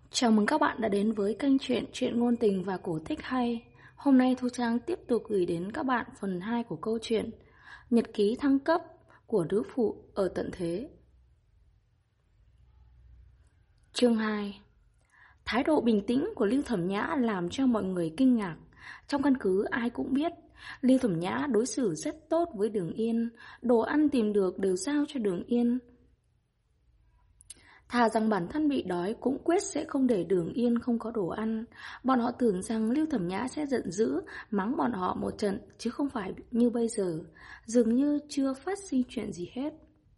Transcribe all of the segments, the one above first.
Chào mừng các bạn đã đến với kênh truyện ngôn tình và cổ tích hay. Hôm nay Thu Trang tiếp tục gửi đến các bạn phần 2 của câu chuyện Nhật ký thăng cấp của nữ phụ ở tận thế. Chương 2. Thái độ bình tĩnh của Lưu Thẩm Nhã làm cho mọi người kinh ngạc. Trong căn cứ ai cũng biết Lưu Thẩm Nhã đối xử rất tốt với Đường Yên, đồ ăn tìm được đều giao cho Đường Yên. Thà rằng bản thân bị đói cũng quyết sẽ không để Đường Yên không có đồ ăn. Bọn họ tưởng rằng Lưu Thẩm Nhã sẽ giận dữ, mắng bọn họ một trận, chứ không phải như bây giờ, dường như chưa phát sinh chuyện gì hết.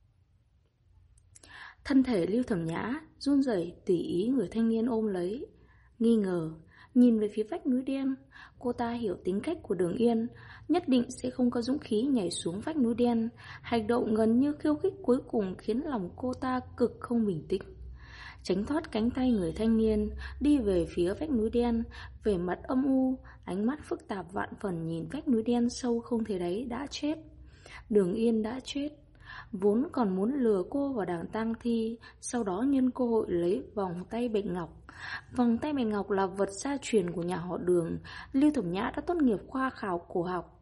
Thân thể Lưu Thẩm Nhã run rẩy tùy ý người thanh niên ôm lấy, nghi ngờ, nhìn về phía vách núi đen. Cô ta hiểu tính cách của Đường Yên, nhất định sẽ không có dũng khí nhảy xuống vách núi đen. Hành động gần như khiêu khích cuối cùng khiến lòng cô ta cực không bình tĩnh. Tránh thoát cánh tay người thanh niên, đi về phía vách núi đen, vẻ mặt âm u, ánh mắt phức tạp vạn phần nhìn vách núi đen sâu không thấy đáy đã chết. Đường Yên đã chết. Vốn còn muốn lừa cô vào đàn tang thi, sau đó nhân cơ hội lấy vòng tay bạch ngọc. Vòng tay bạch ngọc là vật gia truyền của nhà họ Đường. Lưu Thẩm Nhã đã tốt nghiệp khoa khảo cổ học.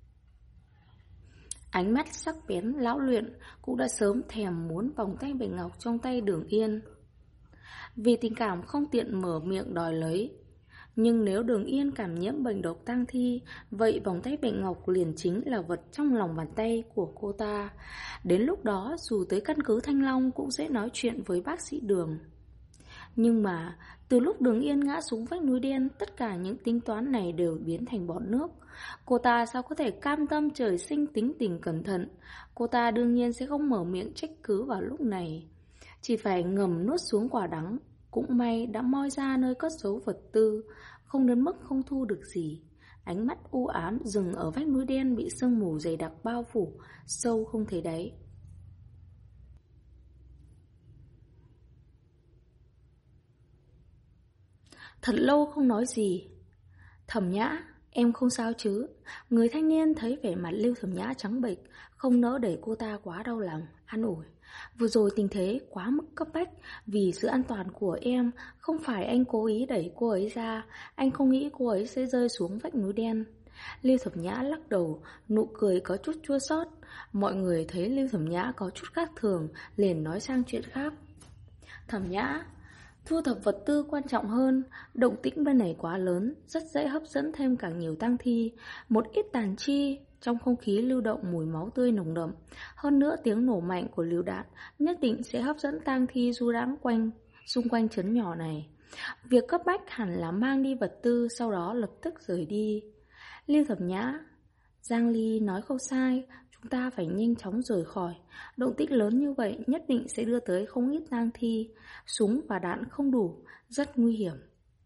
Ánh mắt sắc bén lão luyện cũng đã sớm thèm muốn vòng tay bạch ngọc trong tay Đường Yên. Vì tình cảm không tiện mở miệng đòi lấy. Nhưng nếu Đường Yên cảm nhiễm bệnh độc tang thi, vậy vòng tay bạch ngọc liền chính là vật trong lòng bàn tay của cô ta. Đến lúc đó dù tới căn cứ Thanh Long cũng sẽ nói chuyện với bác sĩ Đường. Nhưng mà từ lúc Đường Yên ngã xuống vách núi đen, tất cả những tính toán này đều biến thành bọt nước. Cô ta sao có thể cam tâm trời sinh tính tình cẩn thận. Cô ta đương nhiên sẽ không mở miệng trách cứ vào lúc này, chỉ phải ngầm nuốt xuống quả đắng. Cũng may đã moi ra nơi cất giấu vật tư, không đến mức không thu được gì. Ánh mắt u ám dừng ở vách núi đen bị sương mù dày đặc bao phủ, sâu không thấy đáy. Thật lâu không nói gì. Thẩm Nhã, em không sao chứ? Người thanh niên thấy vẻ mặt Lưu Thẩm Nhã trắng bệch, không nỡ để cô ta quá đau lòng, an ủi. Vừa rồi tình thế quá mức cấp bách, vì sự an toàn của em, không phải anh cố ý đẩy cô ấy ra, anh không nghĩ cô ấy sẽ rơi xuống vách núi đen. Lưu Thẩm Nhã lắc đầu, nụ cười có chút chua xót. Mọi người thấy Lưu Thẩm Nhã có chút khác thường, liền nói sang chuyện khác. Thẩm Nhã, thu thập vật tư quan trọng hơn, động tĩnh bên này quá lớn, rất dễ hấp dẫn thêm càng nhiều tang thi, một ít tàn chi, trong không khí lưu động mùi máu tươi nồng đậm. Hơn nữa tiếng nổ mạnh của lựu đạn nhất định sẽ hấp dẫn tang thi du đãng xung quanh trấn nhỏ này. Việc cấp bách hẳn là mang đi vật tư, sau đó lập tức rời đi. Lưu Thẩm Nhã, Giang Ly nói không sai, chúng ta phải nhanh chóng rời khỏi. Động tĩnh lớn như vậy nhất định sẽ đưa tới không ít tang thi, súng và đạn không đủ, rất nguy hiểm.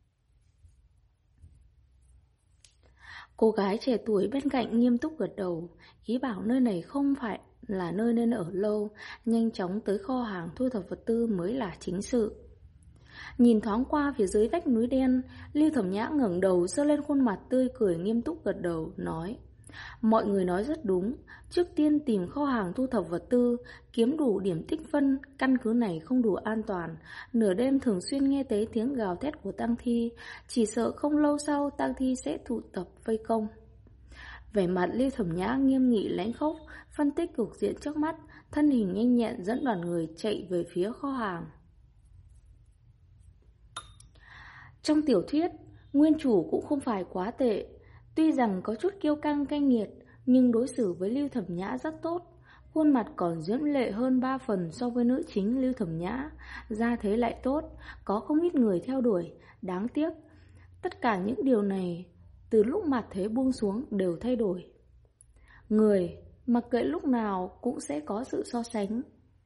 Cô gái trẻ tuổi bên cạnh nghiêm túc gật đầu, ý bảo nơi này không phải là nơi nên ở lâu, nhanh chóng tới kho hàng thu thập vật tư mới là chính sự. Nhìn thoáng qua phía dưới vách núi đen, Lưu Thẩm Nhã ngẩng đầu giơ lên khuôn mặt tươi cười nghiêm túc gật đầu, nói: mọi người nói rất đúng, trước tiên tìm kho hàng thu thập vật tư, kiếm đủ điểm tích phân, căn cứ này không đủ an toàn, nửa đêm thường xuyên nghe thấy tiếng gào thét của tang thi, chỉ sợ không lâu sau tang thi sẽ tụ tập vây công. Vẻ mặt Lưu Thẩm Nhã nghiêm nghị lãnh khốc, phân tích cục diện trước mắt, thân hình nhanh nhẹn dẫn đoàn người chạy về phía kho hàng. Trong tiểu thuyết, nguyên chủ cũng không phải quá tệ. Tuy rằng có chút kiêu căng cay nghiệt, nhưng đối xử với Lưu Thẩm Nhã rất tốt. Khuôn mặt còn diễm lệ hơn 3 phần so với nữ chính Lưu Thẩm Nhã. Gia thế lại tốt, có không ít người theo đuổi. Đáng tiếc, tất cả những điều này từ lúc mặt thế buông xuống đều thay đổi. Người, mặc kệ lúc nào cũng sẽ có sự so sánh.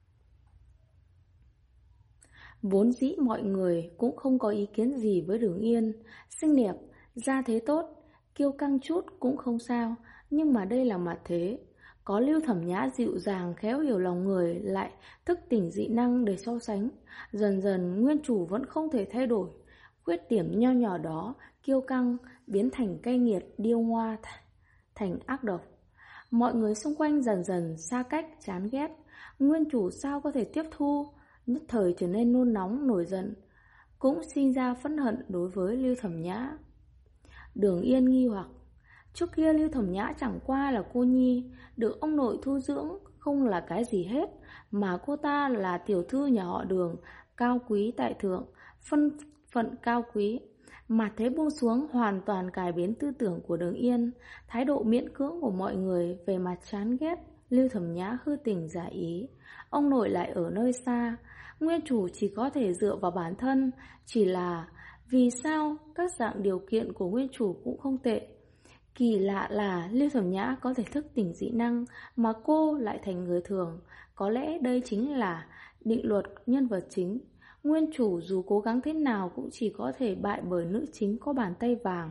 Vốn dĩ mọi người cũng không có ý kiến gì với Đường Yên. Xinh đẹp, gia thế tốt, kiêu căng chút cũng không sao, nhưng mà đây là mặt thế. Có Lưu Thẩm Nhã dịu dàng khéo hiểu lòng người, lại thức tỉnh dị năng để so sánh. Dần dần nguyên chủ vẫn không thể thay đổi. Khuyết điểm nho nhỏ đó, kiêu căng, biến thành cay nghiệt, điêu ngoa, thành ác độc. Mọi người xung quanh dần dần xa cách, chán ghét. Nguyên chủ sao có thể tiếp thu, nhất thời trở nên nôn nóng, nổi giận. cũng sinh ra phẫn hận đối với Lưu Thẩm Nhã. Đường Yên nghi hoặc, trước kia Lưu Thẩm Nhã chẳng qua là cô nhi, được ông nội thu dưỡng, không là cái gì hết, mà cô ta là tiểu thư nhà họ Đường, cao quý tại thượng, phân phận cao quý. Mà thế buông xuống hoàn toàn cải biến tư tưởng của Đường Yên, thái độ miễn cưỡng của mọi người về mặt chán ghét Lưu Thẩm Nhã hư tình giả ý. Ông nội lại ở nơi xa, nguyên chủ chỉ có thể dựa vào bản thân, chỉ là vì sao các dạng điều kiện của nguyên chủ cũng không tệ. Kỳ lạ là Lưu Thẩm Nhã có thể thức tỉnh dị năng mà cô lại thành người thường. Có lẽ đây chính là định luật nhân vật chính. Nguyên chủ dù cố gắng thế nào cũng chỉ có thể bại bởi nữ chính có bàn tay vàng.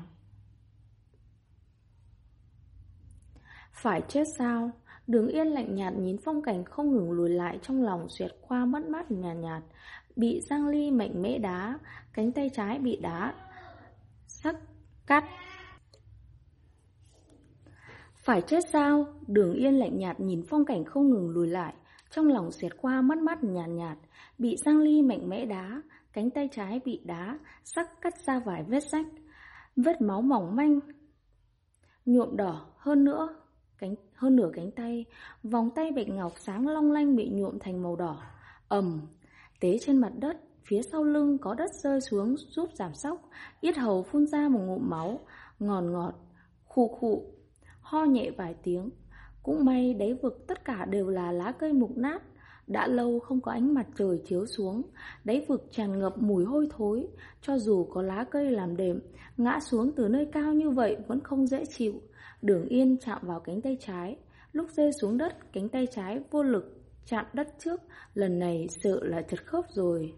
Phải chết sao? Đường Yên lạnh nhạt nhìn phong cảnh không ngừng lùi lại, trong lòng xẹt qua mất mát nhạt nhạt. Bị Giang Ly mạnh mẽ đá, cánh tay trái bị đá sắc cắt. Phải chết sao? Đường Yên lạnh nhạt nhìn phong cảnh không ngừng lùi lại, trong lòng xẹt qua mất mát nhạt nhạt. Bị Giang Ly mạnh mẽ đá, cánh tay trái bị đá sắc cắt ra vài vết rách, vết máu mỏng manh nhuộm đỏ hơn nửa cánh tay. Vòng tay bạch ngọc sáng long lanh bị nhuộm thành màu đỏ. Tế trên mặt đất, phía sau lưng có đất rơi xuống giúp giảm sóc. Yết hầu phun ra một ngụm máu ngọt ngọt, khụ khụ, ho nhẹ vài tiếng. Cũng may đáy vực tất cả đều là lá cây mục nát, đã lâu không có ánh mặt trời chiếu xuống. Đáy vực tràn ngập mùi hôi thối, cho dù có lá cây làm đệm, ngã xuống từ nơi cao như vậy vẫn không dễ chịu. Đường Yên chạm vào cánh tay trái, lúc rơi xuống đất cánh tay trái vô lực chạm đất trước, lần này sợ là chật khớp rồi.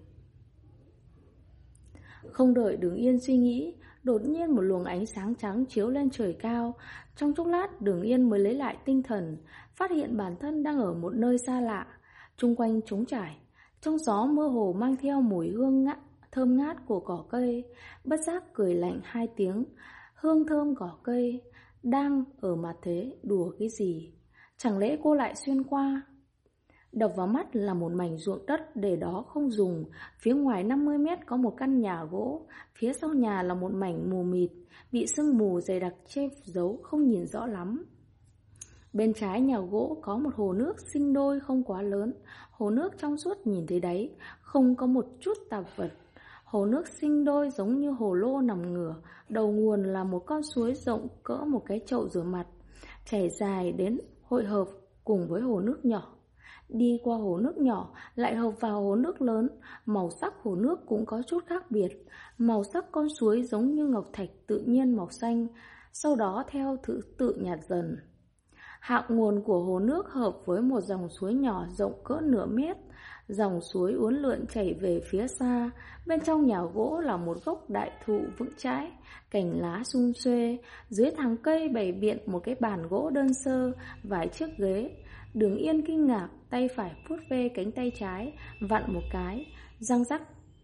Không đợi Đường Yên suy nghĩ, đột nhiên một luồng ánh sáng trắng chiếu lên trời cao. Trong chốc lát Đường Yên mới lấy lại tinh thần, phát hiện bản thân đang ở một nơi xa lạ, chung quanh trống trải. Trong gió mơ hồ mang theo mùi hương thơm ngát của cỏ cây. Bất giác cười lạnh hai tiếng. Hương thơm cỏ cây, đang ở mặt thế đùa cái gì? Chẳng lẽ cô lại xuyên qua? Đập vào mắt là một mảnh ruộng đất để đó không dùng. Phía ngoài 50 mét có một căn nhà gỗ. Phía sau nhà là một mảnh mù mịt, bị sương mù dày đặc che giấu không nhìn rõ lắm. Bên trái nhà gỗ có một hồ nước sinh đôi không quá lớn. Hồ nước trong suốt nhìn thấy đáy, không có một chút tạp vật. Hồ nước sinh đôi giống như hồ lô nằm ngửa. Đầu nguồn là một con suối rộng cỡ một cái chậu rửa mặt, chảy dài đến hội hợp cùng với hồ nước nhỏ. Đi qua hồ nước nhỏ lại hợp vào hồ nước lớn. Màu sắc hồ nước cũng có chút khác biệt. Màu sắc con suối giống như ngọc thạch tự nhiên màu xanh, sau đó theo thứ tự nhạt dần. Hạ nguồn của hồ nước hợp với một dòng suối nhỏ rộng cỡ nửa mét. Dòng suối uốn lượn chảy về phía xa. Bên trong nhà gỗ là một gốc đại thụ vững chãi, cành lá sum xuê. Dưới thẳng cây bày biện một cái bàn gỗ đơn sơ, vài chiếc ghế. Đường Yên kinh ngạc, tay phải vuốt ve cánh tay trái, vặn một cái, răng rắc.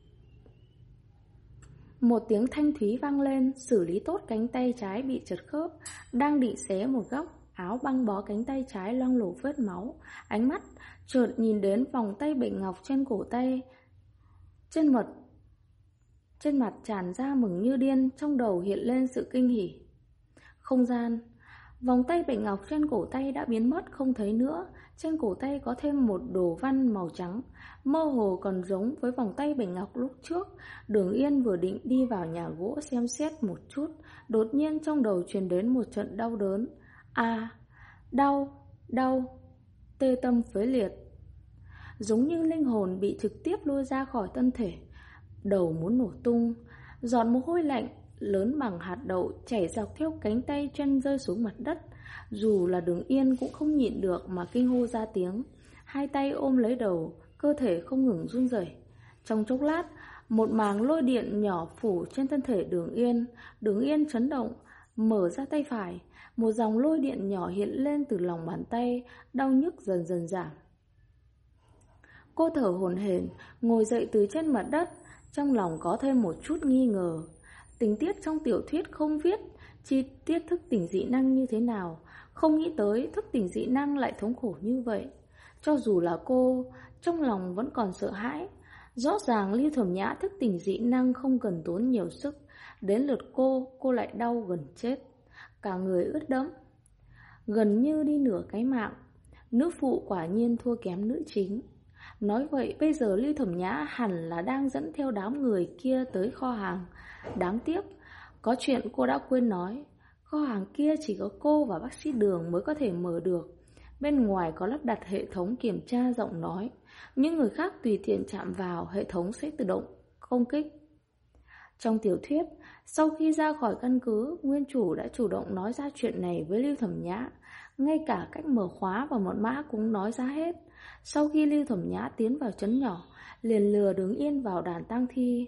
Một tiếng thanh thúy vang lên, xử lý tốt cánh tay trái bị trật khớp. Đang định xé một góc áo băng bó cánh tay trái loang lổ vết máu, ánh mắt chợt nhìn đến vòng tay bạch ngọc trên cổ tay. Trên mặt tràn ra mừng như điên, trong đầu hiện lên sự kinh hỉ. Không gian. Vòng tay bạch ngọc trên cổ tay đã biến mất không thấy nữa. Trên cổ tay có thêm một đồ văn màu trắng, mơ hồ còn giống với vòng tay bạch ngọc lúc trước. Đường Yên vừa định đi vào nhà gỗ xem xét một chút, đột nhiên trong đầu truyền đến một trận đau đớn. Đau, tê tâm phế liệt. Giống như linh hồn bị trực tiếp lôi ra khỏi thân thể, đầu muốn nổ tung. Giọt mồ hôi lạnh lớn bằng hạt đậu chảy dọc theo cánh tay chân rơi xuống mặt đất. Dù là Đường Yên cũng không nhịn được mà kinh hô ra tiếng. Hai tay ôm lấy đầu, cơ thể không ngừng run rẩy. Trong chốc lát, một màng lôi điện nhỏ phủ trên thân thể Đường Yên. Đường Yên chấn động, mở ra tay phải. Một dòng lôi điện nhỏ hiện lên từ lòng bàn tay, đau nhức dần dần giảm. Cô thở hổn hển, ngồi dậy từ trên mặt đất, trong lòng có thêm một chút nghi ngờ. Tình tiết trong tiểu thuyết không viết chi tiết thức tỉnh dị năng như thế nào, không nghĩ tới thức tỉnh dị năng lại thống khổ như vậy. Cho dù là cô, trong lòng vẫn còn sợ hãi. Rõ ràng Lưu Thẩm Nhã thức tỉnh dị năng không cần tốn nhiều sức. Đến lượt cô lại đau gần chết. Cả người ướt đẫm, gần như đi nửa cái mạng. Nữ phụ quả nhiên thua kém nữ chính. Nói vậy bây giờ Lưu Thẩm Nhã hẳn là đang dẫn theo đám người kia tới kho hàng. Đáng tiếc, có chuyện cô đã quên nói. Kho hàng kia chỉ có cô và bác sĩ Đường mới có thể mở được. Bên ngoài có lắp đặt hệ thống kiểm tra giọng nói. Những người khác tùy tiện chạm vào, hệ thống sẽ tự động công kích. Trong tiểu thuyết, sau khi ra khỏi căn cứ, nguyên chủ đã chủ động nói ra chuyện này với Lưu Thẩm Nhã. Ngay cả cách mở khóa và mật mã cũng nói ra hết. Sau khi Lưu Thẩm Nhã tiến vào trấn nhỏ, liền lừa Đường Yên vào đàn tang thi.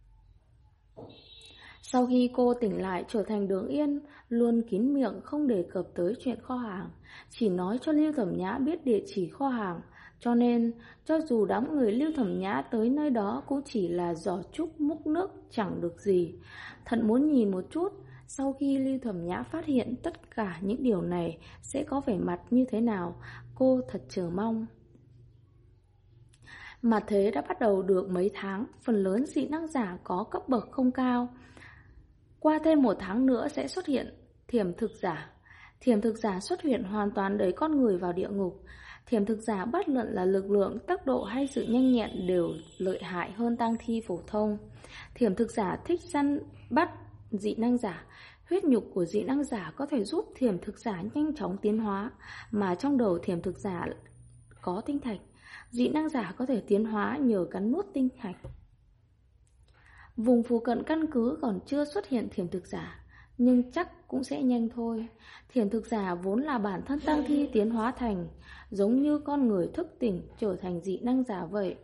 Sau khi cô tỉnh lại trở thành Đường Yên, luôn kín miệng không đề cập tới chuyện kho hàng, chỉ nói cho Lưu Thẩm Nhã biết địa chỉ kho hàng. Cho nên, cho dù đám người Lưu Thẩm Nhã tới nơi đó cũng chỉ là giỏ trúc múc nước chẳng được gì. Thật muốn nhìn một chút, sau khi Lưu Thẩm Nhã phát hiện tất cả những điều này sẽ có vẻ mặt như thế nào, cô thật chờ mong. Mà thế đã bắt đầu được mấy tháng, phần lớn dị năng giả có cấp bậc không cao. Qua thêm 1 tháng nữa sẽ xuất hiện thiểm thực giả. Thiểm thực giả xuất hiện hoàn toàn đẩy con người vào địa ngục. Thiểm thực giả bất luận là lực lượng, tốc độ hay sự nhanh nhẹn đều lợi hại hơn tang thi phổ thông. Thiểm thực giả thích săn bắt dị năng giả. Huyết nhục của dị năng giả có thể giúp thiểm thực giả nhanh chóng tiến hóa, mà trong đầu thiểm thực giả có tinh thạch. Dị năng giả có thể tiến hóa nhờ cắn nuốt tinh thạch. Vùng phụ cận căn cứ còn chưa xuất hiện thiểm thực giả, nhưng chắc cũng sẽ nhanh thôi. Thiểm thực giả vốn là bản thân tang thi tiến hóa thành, giống như con người thức tỉnh trở thành dị năng giả vậy.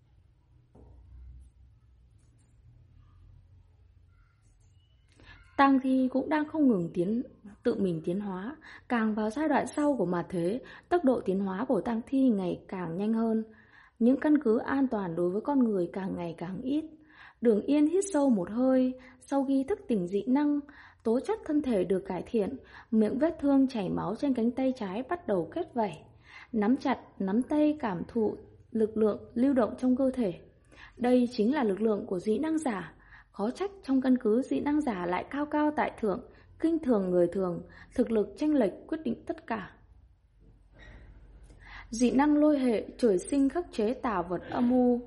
Tang thi cũng đang không ngừng tự mình tiến hóa. Càng vào giai đoạn sau của mặt thế, tốc độ tiến hóa của tang thi ngày càng nhanh hơn. Những căn cứ an toàn đối với con người càng ngày càng ít. Đường Yên hít sâu một hơi. Sau khi thức tỉnh dị năng, tố chất thân thể được cải thiện, miệng vết thương chảy máu trên cánh tay trái bắt đầu kết vảy. Nắm chặt nắm tay cảm thụ lực lượng lưu động trong cơ thể. Đây chính là lực lượng của dị năng giả. Khó trách trong căn cứ dị năng giả lại cao cao tại thượng, kinh thường người thường, thực lực chênh lệch quyết định tất cả. Dị năng lôi hệ trời sinh khắc chế tà vật âm u.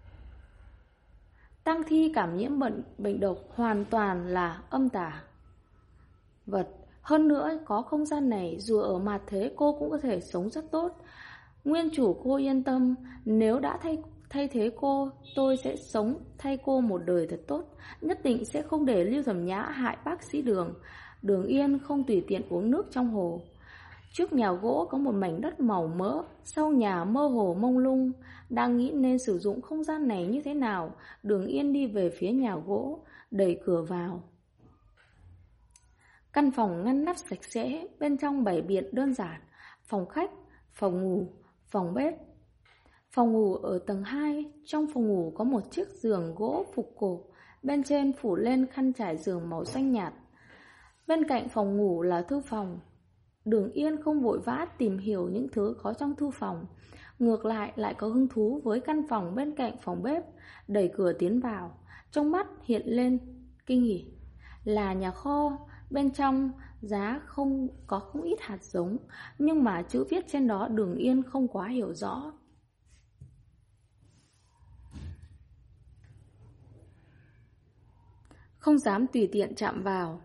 Tang thi cảm nhiễm bệnh độc hoàn toàn là âm tà vật. Hơn nữa, có không gian này, dù ở mặt thế cô cũng có thể sống rất tốt. Nguyên chủ cô yên tâm, nếu đã thay thế cô, tôi sẽ sống thay cô một đời thật tốt. Nhất định sẽ không để Lưu Thẩm Nhã hại bác sĩ Đường. Đường Yên không tùy tiện uống nước trong hồ. Trước nhà gỗ có một mảnh đất màu mỡ, sau nhà mơ hồ mông lung. Đang nghĩ nên sử dụng không gian này như thế nào, Đường Yên đi về phía nhà gỗ, đẩy cửa vào. Căn phòng ngăn nắp sạch sẽ, bên trong bày biện đơn giản. Phòng khách, phòng ngủ, phòng bếp. Phòng ngủ ở tầng 2, trong phòng ngủ có một chiếc giường gỗ phục cổ, bên trên phủ lên khăn trải giường màu xanh nhạt. Bên cạnh phòng ngủ là thư phòng. Đường Yên không vội vã tìm hiểu những thứ có trong thư phòng, ngược lại có hứng thú với căn phòng bên cạnh phòng bếp, đẩy cửa tiến vào, trong mắt hiện lên kinh hỉ. Là nhà kho, bên trong giá không ít hạt giống, nhưng mà chữ viết trên đó Đường Yên không quá hiểu rõ. Không dám tùy tiện chạm vào.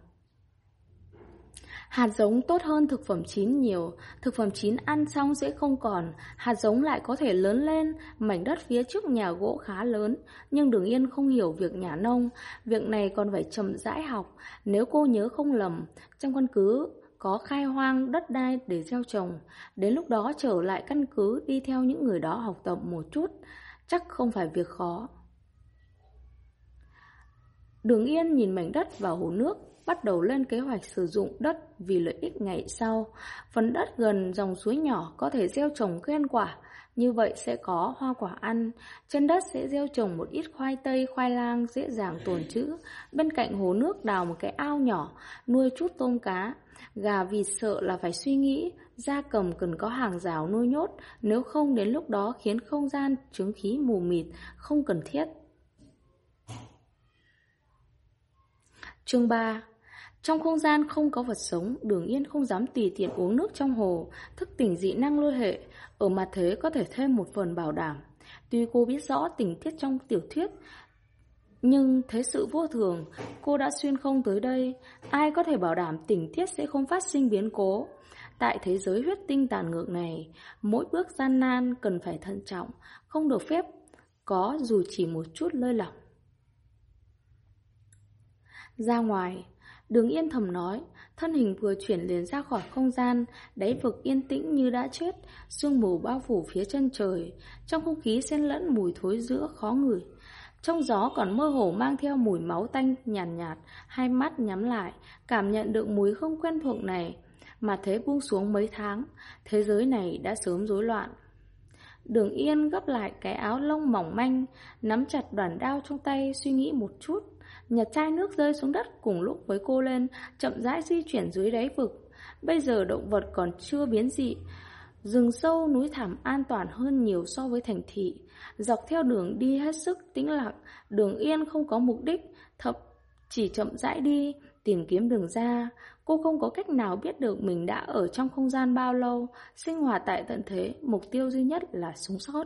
Hạt giống tốt hơn thực phẩm chín nhiều. Thực phẩm chín ăn xong sẽ không còn, hạt giống lại có thể lớn lên. Mảnh đất phía trước nhà gỗ khá lớn, nhưng Đường Yên không hiểu việc nhà nông. Việc này còn phải chậm rãi học. Nếu cô nhớ không lầm, trong căn cứ có khai hoang đất đai để gieo trồng. Đến lúc đó trở lại căn cứ, đi theo những người đó học tập một chút, chắc không phải việc khó. Đường Yên nhìn mảnh đất và hồ nước, bắt đầu lên kế hoạch sử dụng đất vì lợi ích ngày sau. Phần đất gần dòng suối nhỏ có thể gieo trồng cây ăn quả, như vậy sẽ có hoa quả ăn. Trên đất sẽ gieo trồng một ít khoai tây, khoai lang dễ dàng tồn trữ. Bên cạnh hồ nước đào một cái ao nhỏ, nuôi chút tôm cá. Gà vịt sợ là phải suy nghĩ, gia cầm cần có hàng rào nuôi nhốt, nếu không đến lúc đó khiến không gian chứng khí mù mịt, không cần thiết. Chương 3. Trong không gian không có vật sống, Đường Yên không dám tùy tiện uống nước trong hồ, thức tỉnh dị năng lôi hệ, ở mặt thế có thể thêm một phần bảo đảm. Tuy cô biết rõ tình tiết trong tiểu thuyết, nhưng thế sự vô thường, cô đã xuyên không tới đây, ai có thể bảo đảm tình tiết sẽ không phát sinh biến cố. Tại thế giới huyết tinh tàn ngược này, mỗi bước gian nan cần phải thận trọng, không được phép có dù chỉ một chút lơi lỏng. Ra ngoài, Đường Yên thầm nói, thân hình vừa chuyển liền ra khỏi không gian, đáy vực yên tĩnh như đã chết, sương mù bao phủ phía chân trời, trong không khí xen lẫn mùi thối rữa khó ngửi. Trong gió còn mơ hồ mang theo mùi máu tanh nhàn nhạt, hai mắt nhắm lại, cảm nhận được mùi không quen thuộc này. Mà thế buông xuống mấy tháng, thế giới này đã sớm rối loạn. Đường Yên gấp lại cái áo lông mỏng manh, nắm chặt đoàn đao trong tay, suy nghĩ một chút. Nhặt chai nước rơi xuống đất cùng lúc với cô lên, chậm rãi di chuyển dưới đáy vực. Bây giờ động vật còn chưa biến dị, rừng sâu núi thẳm an toàn hơn nhiều so với thành thị. Dọc theo đường đi hết sức tĩnh lặng, Đường Yên không có mục đích, chỉ chậm rãi đi, tìm kiếm đường ra. Cô không có cách nào biết được mình đã ở trong không gian bao lâu, sinh hoạt tại tận thế, mục tiêu duy nhất là sống sót.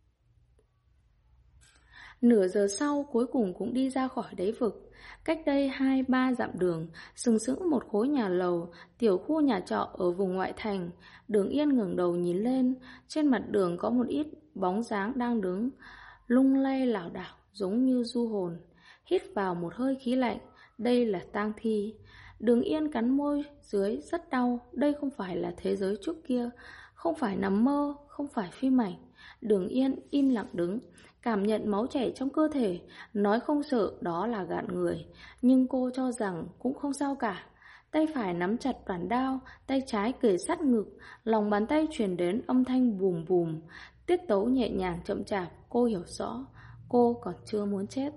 Nửa giờ sau cuối cùng cũng đi ra khỏi đáy vực. Cách đây 2-3 dặm đường, sừng sững một khối nhà lầu, tiểu khu nhà trọ ở vùng ngoại thành. Đường Yên ngẩng đầu nhìn lên, trên mặt đường có một ít bóng dáng đang đứng, lung lay lảo đảo giống như du hồn. Hít vào một hơi khí lạnh, đây là tang thi. Đường Yên cắn môi dưới rất đau, đây không phải là thế giới trước kia, không phải nằm mơ, không phải phim ảnh. Đường Yên im lặng đứng, cảm nhận máu chảy trong cơ thể, nói không sợ đó là gạn người, nhưng cô cho rằng cũng không sao cả. Tay phải nắm chặt đoàn đao, tay trái kề sát ngực, lòng bàn tay truyền đến âm thanh bùm bùm, tiết tấu nhẹ nhàng chậm chạp. Cô hiểu rõ, cô còn chưa muốn chết.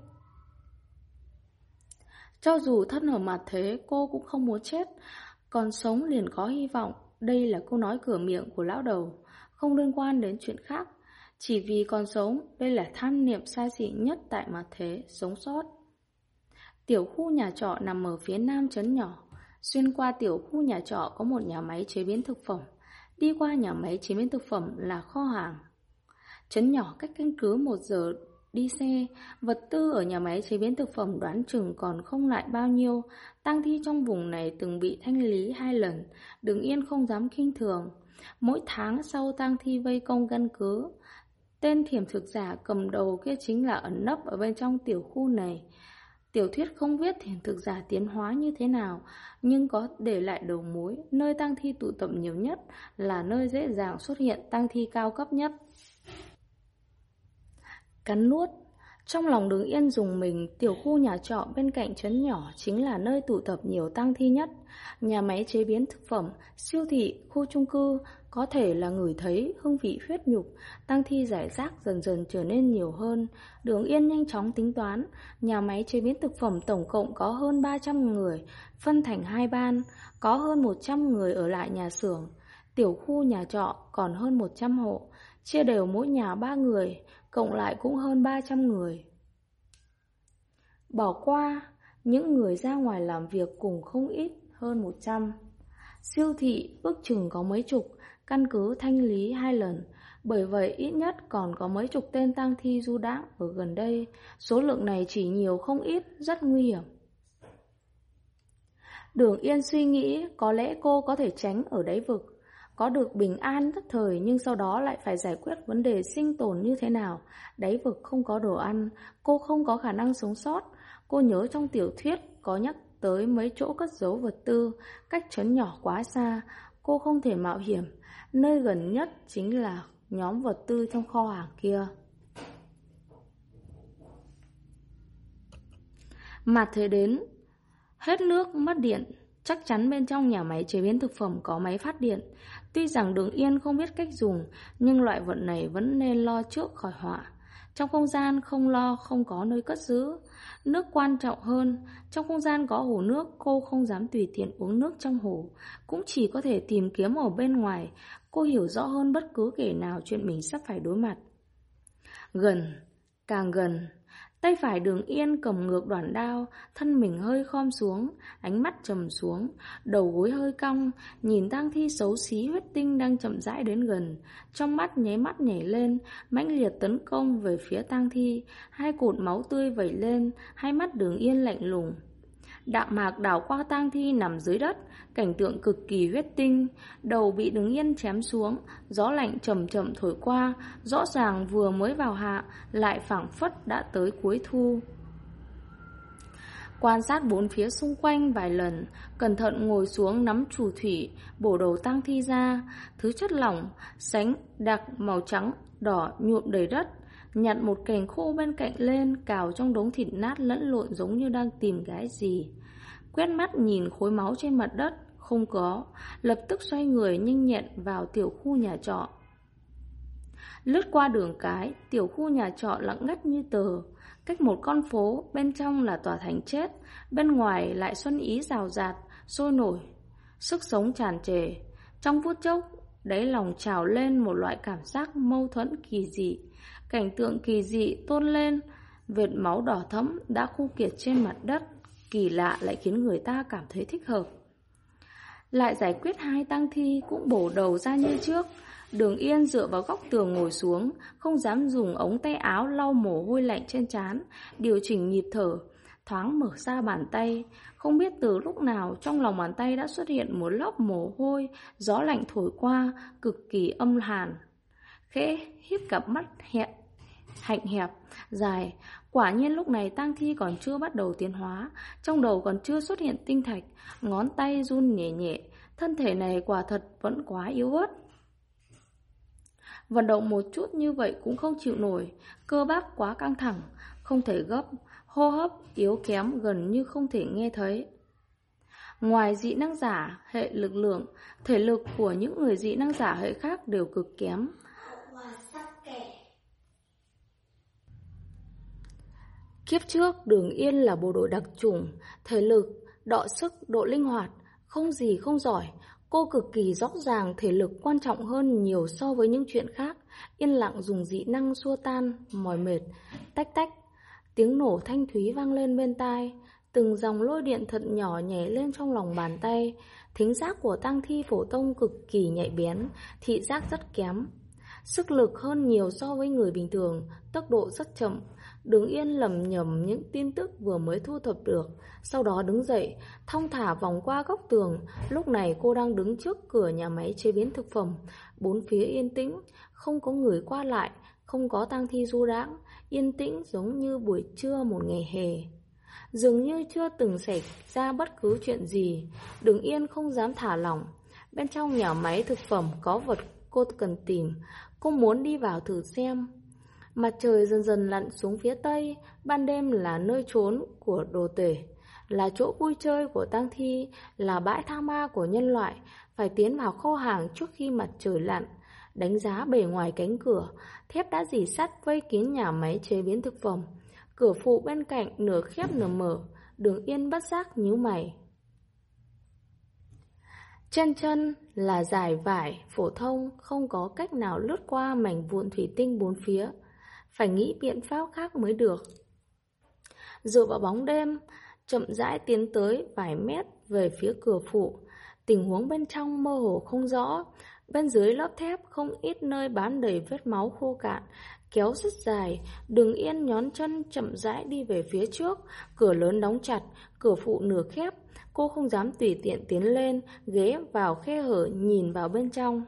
Cho dù thân ở mặt thế, cô cũng không muốn chết, còn sống liền có hy vọng. Đây là câu nói cửa miệng của lão đầu, không liên quan đến chuyện khác. Chỉ vì còn sống, đây là tham niệm xa xỉ nhất tại mặt thế, sống sót. Tiểu khu nhà trọ nằm ở phía nam trấn nhỏ. Xuyên qua tiểu khu nhà trọ có một nhà máy chế biến thực phẩm. Đi qua nhà máy chế biến thực phẩm là kho hàng. Trấn nhỏ cách căn cứ 1 giờ đi xe, vật tư ở nhà máy chế biến thực phẩm đoán chừng còn không lại bao nhiêu. Tang thi trong vùng này từng bị thanh lý 2 lần, Đường Yên không dám khinh thường. Mỗi tháng sau tang thi vây công căn cứ, tên thiểm thực giả cầm đầu kia chính là ẩn nấp ở bên trong tiểu khu này. Tiểu thuyết không viết thiểm thực giả tiến hóa như thế nào, nhưng có để lại đầu mối, nơi tang thi tụ tập nhiều nhất là nơi dễ dàng xuất hiện tang thi cao cấp nhất. Cắn nuốt. Trong lòng Đường Yên dùng mình, tiểu khu nhà trọ bên cạnh trấn nhỏ chính là nơi tụ tập nhiều tang thi nhất. Nhà máy chế biến thực phẩm, siêu thị, khu chung cư có thể là ngửi thấy hương vị huyết nhục, tang thi rải rác dần dần trở nên nhiều hơn. Đường Yên nhanh chóng tính toán, nhà máy chế biến thực phẩm tổng cộng có hơn 300 người, phân thành 2 ban, có hơn 100 người ở lại nhà xưởng. Tiểu khu nhà trọ còn hơn 100 hộ, chia đều mỗi nhà 3 người, cộng lại cũng hơn 300 người. Bỏ qua, những người ra ngoài làm việc cùng không ít hơn 100. Siêu thị ước chừng có mấy chục, căn cứ thanh lý 2 lần. Bởi vậy ít nhất còn có mấy chục tên tang thi du đãng ở gần đây. Số lượng này chỉ nhiều không ít, rất nguy hiểm. Đường Yên suy nghĩ có lẽ cô có thể tránh ở đáy vực, có được bình an tức thời, nhưng sau đó lại phải giải quyết vấn đề sinh tồn như thế nào. Đáy vực không có đồ ăn, cô không có khả năng sống sót. Cô nhớ trong tiểu thuyết có nhắc tới mấy chỗ cất giấu vật tư, cách trấn nhỏ quá xa, cô không thể mạo hiểm. Nơi gần nhất chính là nhóm vật tư trong kho hàng kia. Mà thế đến, Hết nước, mất điện. Chắc chắn bên trong nhà máy chế biến thực phẩm có máy phát điện. Tuy rằng Đường Yên không biết cách dùng, nhưng loại vật này vẫn nên lo trước khỏi họa. Trong không gian không lo không có nơi cất giữ. Nước quan trọng hơn, trong không gian có hồ nước, cô không dám tùy tiện uống nước trong hồ, cũng chỉ có thể tìm kiếm ở bên ngoài. Cô hiểu rõ hơn bất cứ kẻ nào chuyện mình sắp phải đối mặt. Gần, càng gần. Tay phải Đường Yên cầm ngược đoạn đao, thân mình hơi khom xuống, ánh mắt trầm xuống, đầu gối hơi cong, nhìn tang thi xấu xí huyết tinh đang chậm rãi đến gần. Trong mắt nháy mắt nhảy lên, mãnh liệt tấn công về phía tang thi, hai cột máu tươi vẩy lên, hai mắt Đường Yên lạnh lùng. Đạm mạc đảo qua tang thi nằm dưới đất, cảnh tượng cực kỳ huyết tinh. Đầu bị Đường Yên chém xuống, gió lạnh chậm chậm thổi qua, rõ ràng vừa mới vào hạ, lại phảng phất đã tới cuối thu. Quan sát bốn phía xung quanh vài lần, cẩn thận ngồi xuống nắm chù thủy, bổ đầu tang thi ra, thứ chất lỏng, sánh, đặc, màu trắng, đỏ nhuộm đầy đất. Nhặt một cành khô bên cạnh lên, cào trong đống thịt nát lẫn lộn giống như đang tìm cái gì. Quét mắt nhìn khối máu trên mặt đất, không có, lập tức xoay người nhanh nhẹn vào tiểu khu nhà trọ. Lướt qua đường cái, tiểu khu nhà trọ lặng ngắt như tờ. Cách một con phố, bên trong là tòa thành chết, bên ngoài lại xuân ý rào rạt, sôi nổi, sức sống tràn trề. Trong phút chốc, đáy lòng trào lên một loại cảm giác mâu thuẫn kỳ dị. Cảnh tượng kỳ dị tôn lên, vệt máu đỏ thẫm đã khô kiệt trên mặt đất, kỳ lạ lại khiến người ta cảm thấy thích hợp. Lại giải quyết hai tang thi cũng bổ đầu ra như trước. Đường Yên dựa vào góc tường ngồi xuống, không dám dùng ống tay áo lau mồ hôi lạnh trên trán, điều chỉnh nhịp thở, thoáng mở ra bàn tay. Không biết từ lúc nào trong lòng bàn tay đã xuất hiện một lớp mồ hôi, gió lạnh thổi qua, cực kỳ âm hàn. Khẽ híp cặp mắt hạnh hẹp, dài. Quả nhiên lúc này tang thi còn chưa bắt đầu tiến hóa, trong đầu còn chưa xuất hiện tinh thạch, ngón tay run nhẹ nhẹ. Thân thể này quả thật vẫn quá yếu ớt. Vận động một chút như vậy cũng không chịu nổi, cơ bắp quá căng thẳng, không thể gấp, hô hấp yếu kém gần như không thể nghe thấy. Ngoài dị năng giả hệ lực lượng, thể lực của những người dị năng giả hệ khác đều cực kém. Kiếp trước Đường Yên là bộ đội đặc chủng, thể lực, đọ sức, độ linh hoạt, không gì không giỏi. Cô cực kỳ rõ ràng thể lực quan trọng hơn nhiều so với những chuyện khác. Yên lặng dùng dị năng xua tan, mỏi mệt. Tách tách, tiếng nổ thanh thúy vang lên bên tai. Từng dòng lôi điện thật nhỏ nhảy lên trong lòng bàn tay. Thính giác của tang thi phổ thông cực kỳ nhạy bén, thị giác rất kém. Sức lực hơn nhiều so với người bình thường, tốc độ rất chậm. Đường Yên lẩm nhẩm những tin tức vừa mới thu thập được, sau đó đứng dậy, thong thả vòng qua góc tường. Lúc này cô đang đứng trước cửa nhà máy chế biến thực phẩm. Bốn phía yên tĩnh, không có người qua lại, không có tang thi du đãng, yên tĩnh giống như buổi trưa một ngày hè. Dường như chưa từng xảy ra bất cứ chuyện gì. Đường Yên không dám thả lỏng. Bên trong nhà máy thực phẩm có vật cô cần tìm. Cô muốn đi vào thử xem. Mặt trời dần dần lặn xuống phía tây. Ban đêm là nơi trốn của đồ tể, là chỗ vui chơi của tang thi, là bãi tha ma của nhân loại. Phải tiến vào kho hàng trước khi mặt trời lặn. Đánh giá bề ngoài cánh cửa, thép đã rỉ sắt vây kín nhà máy chế biến thực phẩm. Cửa phụ bên cạnh nửa khép nửa mở. Đường Yên bất giác nhíu mày. Chân chân là dải vải phổ thông, không có cách nào lướt qua mảnh vụn thủy tinh bốn phía. Phải nghĩ biện pháp khác mới được. Dựa vào bóng đêm, chậm rãi tiến tới vài mét về phía cửa phụ. Tình huống bên trong mơ hồ không rõ. Bên dưới lớp thép không ít nơi bám đầy vết máu khô cạn, kéo rất dài. Đường Yên nhón chân chậm rãi đi về phía trước. Cửa lớn đóng chặt, cửa phụ nửa khép. Cô không dám tùy tiện tiến lên, ghé vào khe hở nhìn vào bên trong.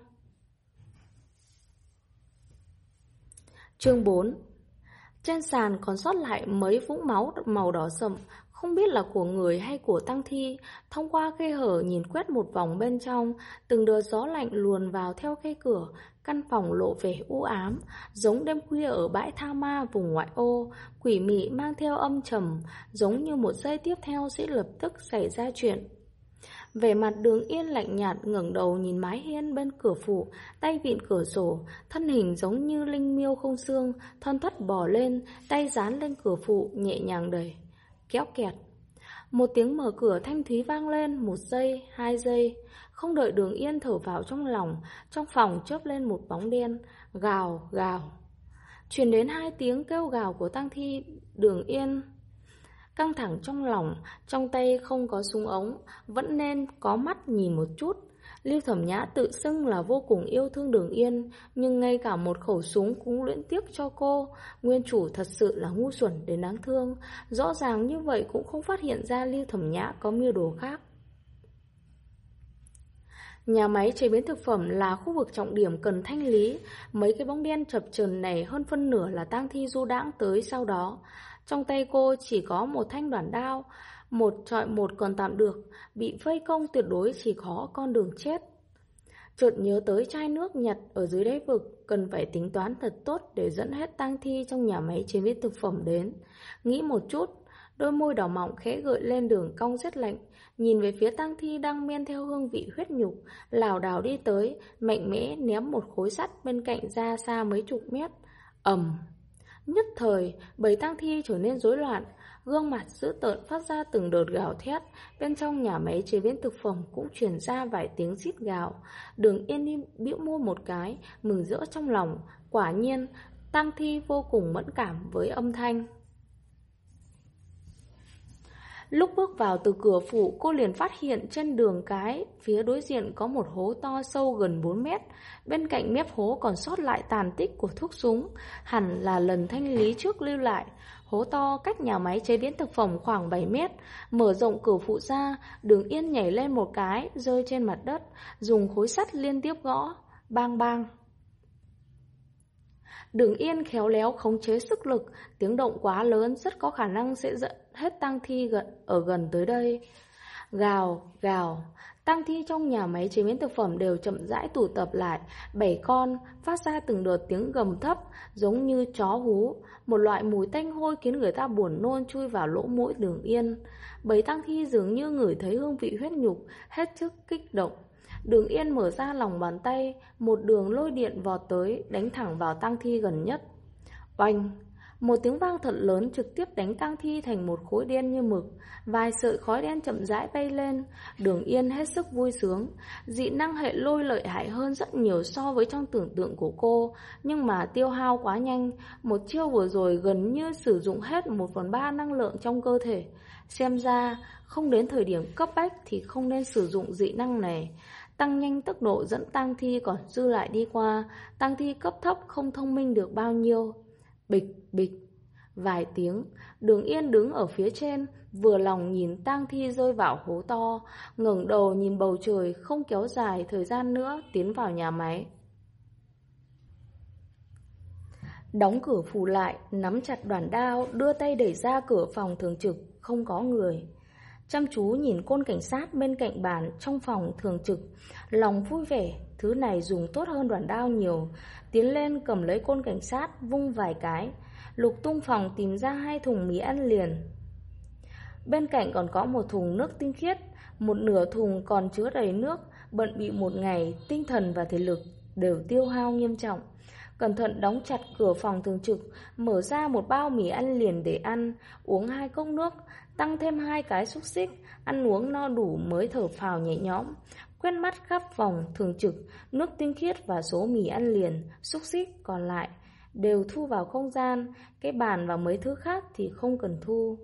Chương 4. Trên sàn còn sót lại mấy vũng máu màu đỏ sậm, không biết là của người hay của tang thi. Thông qua khe hở nhìn quét một vòng bên trong, từng đợt gió lạnh luồn vào theo khe cửa, Căn phòng lộ vẻ u ám, giống đêm khuya ở bãi tha ma vùng ngoại ô, quỷ mị mang theo âm trầm, giống như một giây tiếp theo sẽ lập tức xảy ra chuyện. Vẻ mặt Đường Yên lạnh nhạt ngẩng đầu nhìn mái hiên bên cửa phụ, tay vịn cửa sổ, thân hình giống như linh miêu không xương, thoăn thoắt bò lên, tay dán lên cửa phụ, nhẹ nhàng đẩy. Kéo kẹt. Một tiếng mở cửa thanh thúy vang lên, 1 giây, 2 giây. Không đợi Đường Yên thở vào trong lòng, trong phòng chớp lên một bóng đen, gào, gào. Truyền đến 2 tiếng kêu gào của tang thi. Đường Yên căng thẳng trong lòng, trong tay không có súng ống, vẫn nên có mắt nhìn một chút. Lưu Thẩm Nhã tự xưng là vô cùng yêu thương Đường Yên, nhưng ngay cả một khẩu súng cũng luyến tiếc cho cô. Nguyên chủ thật sự là ngu xuẩn đến đáng thương, rõ ràng như vậy cũng không phát hiện ra Lưu Thẩm Nhã có mưu đồ khác. Nhà máy chế biến thực phẩm là khu vực trọng điểm cần thanh lý, mấy cái bóng đen chập chờn này hơn phân nửa là tang thi du đãng tới sau đó. Trong tay cô chỉ có một thanh đoản đao, 1 chọi 1 còn tạm được, bị vây công tuyệt đối chỉ có con đường chết. Chợt nhớ tới chai nước nhặt ở dưới đáy vực, cần phải tính toán thật tốt để dẫn hết tang thi trong nhà máy chế biến thực phẩm đến. Nghĩ một chút, đôi môi đỏ mọng khẽ gợi lên đường cong rất lạnh, nhìn về phía tang thi đang men theo hương vị huyết nhục, lảo đảo đi tới, mạnh mẽ ném một khối sắt bên cạnh ra xa mấy chục mét. Ầm. Nhất thời, bầy tang thi trở nên rối loạn, gương mặt dữ tợn phát ra từng đợt gào thét, bên trong nhà máy chế biến thực phẩm cũng truyền ra vài tiếng rít gào. Đường Yên bĩu môi một cái, mừng rỡ trong lòng, quả nhiên, tang thi vô cùng mẫn cảm với âm thanh. Lúc bước vào từ cửa phụ, cô liền phát hiện trên đường cái phía đối diện có một hố to sâu gần 4 mét. Bên cạnh mép hố còn sót lại tàn tích của thuốc súng, hẳn là lần thanh lý trước lưu lại. Hố to cách nhà máy chế biến thực phẩm khoảng 7 mét. Mở rộng cửa phụ ra, Đường Yên nhảy lên một cái, rơi trên mặt đất, dùng khối sắt liên tiếp gõ. Bang bang. Đường Yên khéo léo khống chế sức lực, tiếng động quá lớn rất có khả năng sẽ dẫn hết tang thi ở gần tới đây. Gào, gào, tang thi trong nhà máy chế biến thực phẩm đều chậm rãi tụ tập lại, 7 con, phát ra từng đợt tiếng gầm thấp, giống như chó hú. Một loại mùi tanh hôi khiến người ta buồn nôn chui vào lỗ mũi Đường Yên. Bầy tang thi dường như ngửi thấy hương vị huyết nhục, hết sức kích động. Đường Yên mở ra lòng bàn tay, một đường lôi điện vọt tới, đánh thẳng vào tang thi gần nhất. Oanh! Một tiếng vang thật lớn trực tiếp đánh tang thi thành một khối đen như mực. Vài sợi khói đen chậm rãi bay lên. Đường Yên hết sức vui sướng. Dị năng hệ lôi lợi hại hơn rất nhiều so với trong tưởng tượng của cô, nhưng mà tiêu hao quá nhanh. Một chiêu vừa rồi gần như sử dụng hết 1/3 năng lượng trong cơ thể. Xem ra, không đến thời điểm cấp bách thì không nên sử dụng dị năng này. Tăng nhanh tốc độ dẫn tang thi còn dư lại đi qua. Tang thi cấp thấp không thông minh được bao nhiêu. Bịch bịch. Vài tiếng, Đường Yên đứng ở phía trên, vừa lòng nhìn tang thi rơi vào hố to, ngẩng đầu nhìn bầu trời, không kéo dài thời gian nữa tiến vào nhà máy. Đóng cửa phủ lại, nắm chặt đoản đao, đưa tay đẩy ra cửa phòng thường trực, không có người. Chăm chú nhìn côn cảnh sát bên cạnh bàn trong phòng thường trực, lòng vui vẻ, thứ này dùng tốt hơn đoản đao nhiều. Tiến lên cầm lấy côn cảnh sát, vung vài cái, lục tung phòng tìm ra 2 thùng mì ăn liền. Bên cạnh còn có một thùng nước tinh khiết, một nửa thùng còn chứa đầy nước. Bận bịu một ngày, tinh thần và thể lực đều tiêu hao nghiêm trọng. Cẩn thận đóng chặt cửa phòng thường trực, mở ra một bao mì ăn liền để ăn, uống 2 cốc nước, tăng thêm 2 cái xúc xích, ăn uống no đủ mới thở phào nhẹ nhõm. Quét mắt khắp phòng thường trực, nước tinh khiết và số mì ăn liền, xúc xích còn lại đều thu vào không gian, cái bàn và mấy thứ khác thì không cần thu.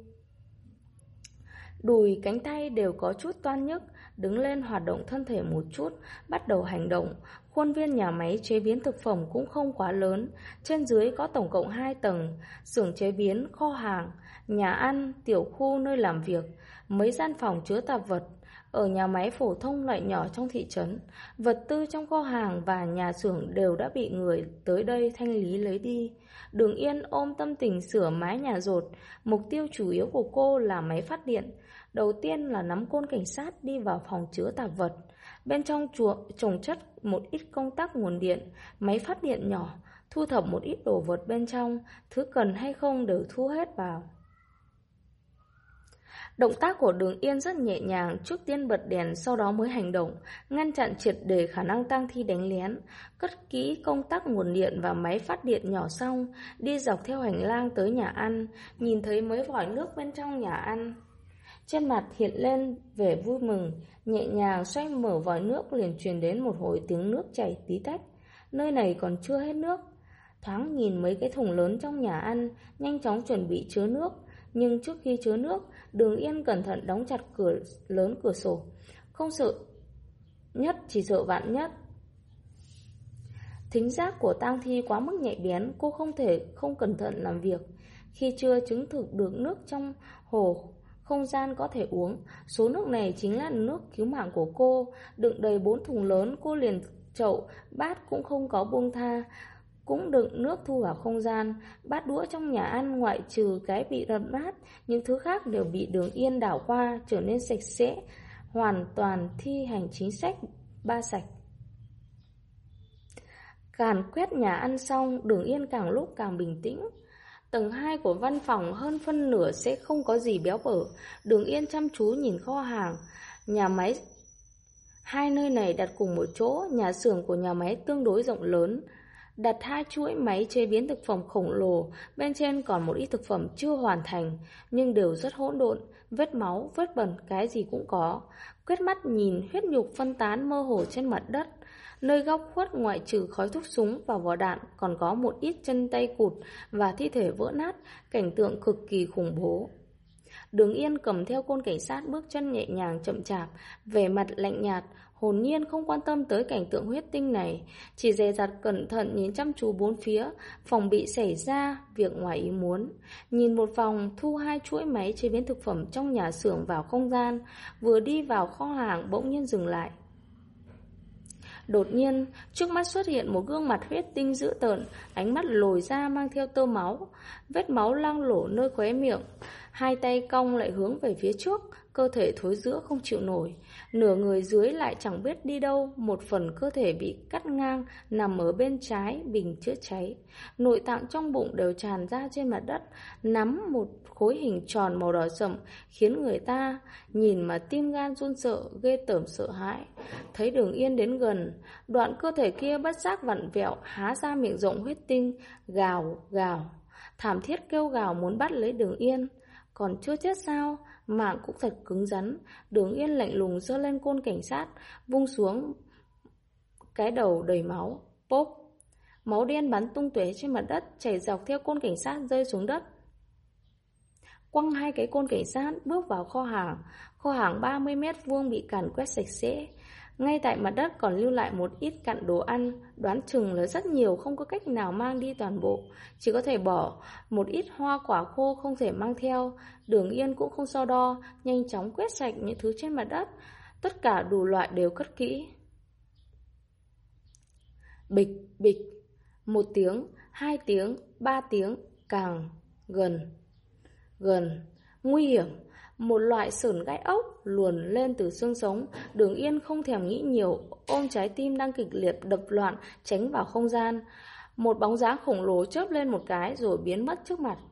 Đùi, cánh tay đều có chút toan nhức, đứng lên hoạt động thân thể một chút, bắt đầu hành động. Khuôn viên nhà máy chế biến thực phẩm cũng không quá lớn, trên dưới có tổng cộng 2 tầng, xưởng chế biến, kho hàng, nhà ăn, tiểu khu nơi làm việc, mấy gian phòng chứa tạp vật. Ở nhà máy phổ thông loại nhỏ trong thị trấn, vật tư trong kho hàng và nhà xưởng đều đã bị người tới đây thanh lý lấy đi. Đường Yên ôm tâm tình sửa mái nhà dột, mục tiêu chủ yếu của cô là máy phát điện. Đầu tiên là nắm côn cảnh sát đi vào phòng chứa tạp vật, Bên trong chùa trồng chất một ít công tắc nguồn điện, máy phát điện nhỏ, thu thập một ít đồ vật bên trong, thứ cần hay không đều thu hết vào. Động tác của Đường Yên rất nhẹ nhàng, trước tiên bật đèn sau đó mới hành động, ngăn chặn triệt để khả năng tang thi đánh lén, cất kỹ công tắc nguồn điện và máy phát điện nhỏ xong, đi dọc theo hành lang tới nhà ăn, nhìn thấy mấy vòi nước bên trong nhà ăn. Trên mặt hiện lên vẻ vui mừng, nhẹ nhàng xoay mở vòi nước liền truyền đến một hồi tiếng nước chảy tí tách. Nơi này còn chưa hết nước. Thoáng nhìn mấy cái thùng lớn trong nhà ăn, nhanh chóng chuẩn bị chứa nước. Nhưng trước khi chứa nước, Đường Yên cẩn thận đóng chặt cửa sổ. Không sợ nhất, chỉ sợ vạn nhất. Thính giác của tang thi quá mức nhạy bén, cô không thể không cẩn thận làm việc. Khi chưa chứng thực được nước trong hồ không gian có thể uống, số nước này chính là nước cứu mạng của cô. Đựng đầy 4 thùng lớn, cô liền chậu, bát cũng không có buông tha, cũng đựng nước thu vào không gian. Bát đũa trong nhà ăn ngoại trừ cái bị đập nát, những thứ khác đều bị Đường Yên đảo qua, trở nên sạch sẽ, hoàn toàn thi hành chính sách ba sạch. Càn quét nhà ăn xong, Đường Yên càng lúc càng bình tĩnh. Tầng 2 của văn phòng hơn phân nửa sẽ không có gì béo bở. Đường Yên chăm chú nhìn kho hàng, nhà máy. Hai nơi này đặt cùng một chỗ, nhà xưởng của nhà máy tương đối rộng lớn. Đặt 2 chuỗi máy chế biến thực phẩm khổng lồ, bên trên còn một ít thực phẩm chưa hoàn thành, nhưng đều rất hỗn độn, vết máu, vết bẩn, cái gì cũng có. Quét mắt nhìn, huyết nhục phân tán mơ hồ trên mặt đất. Nơi góc khuất ngoại trừ khói thuốc súng và vỏ đạn còn có một ít chân tay cụt và thi thể vỡ nát, cảnh tượng cực kỳ khủng bố. Đường Yên cầm theo côn cảnh sát, bước chân nhẹ nhàng chậm chạp, vẻ mặt lạnh nhạt, hồn nhiên không quan tâm tới cảnh tượng huyết tinh này, chỉ dè dặt cẩn thận nhìn chăm chú bốn phía, phòng bị xảy ra việc ngoài ý muốn. Nhìn một vòng, thu 2 chuỗi máy chế biến thực phẩm trong nhà xưởng vào không gian, vừa đi vào kho hàng bỗng nhiên dừng lại. Đột nhiên, trước mắt xuất hiện một gương mặt huyết tinh dữ tợn, ánh mắt lồi ra mang theo tơ máu, vết máu loang lổ nơi khóe miệng, hai tay cong lại hướng về phía trước, cơ thể thối rữa không chịu nổi, nửa người dưới lại chẳng biết đi đâu, một phần cơ thể bị cắt ngang nằm ở bên trái bình chữa cháy, nội tạng trong bụng đều tràn ra trên mặt đất, nắm một khối hình tròn màu đỏ sậm, khiến người ta nhìn mà tim gan run sợ, ghê tởm sợ hãi. Thấy Đường Yên đến gần, đoạn cơ thể kia bất giác vặn vẹo, há ra miệng rộng huyết tinh, gào gào, thảm thiết kêu gào muốn bắt lấy Đường Yên. Còn chưa chết sao, mạng cũng thật cứng rắn. Đường Yên lạnh lùng giơ lên côn cảnh sát, vung xuống cái đầu đầy máu. Pốp, máu đen bắn tung tóe trên mặt đất, chảy dọc theo côn cảnh sát rơi xuống đất. Quăng 2 cái côn cảnh sát, bước vào kho hàng 30 mét vuông bị càn quét sạch sẽ. Ngay tại mặt đất còn lưu lại một ít cặn đồ ăn, đoán chừng là rất nhiều, không có cách nào mang đi toàn bộ, chỉ có thể bỏ một ít hoa quả khô không thể mang theo. Đường Yên cũng không so đo, nhanh chóng quét sạch những thứ trên mặt đất, tất cả đủ loại đều cất kỹ. Bịch bịch, 1 tiếng, 2 tiếng, 3 tiếng, càng gần, nguy hiểm. Một loại sởn gai ốc luồn lên từ xương sống. Đường Yên không thèm nghĩ nhiều, ôm trái tim đang kịch liệt đập loạn, tránh vào không gian. Một bóng dáng khổng lồ chớp lên một cái rồi biến mất trước mặt.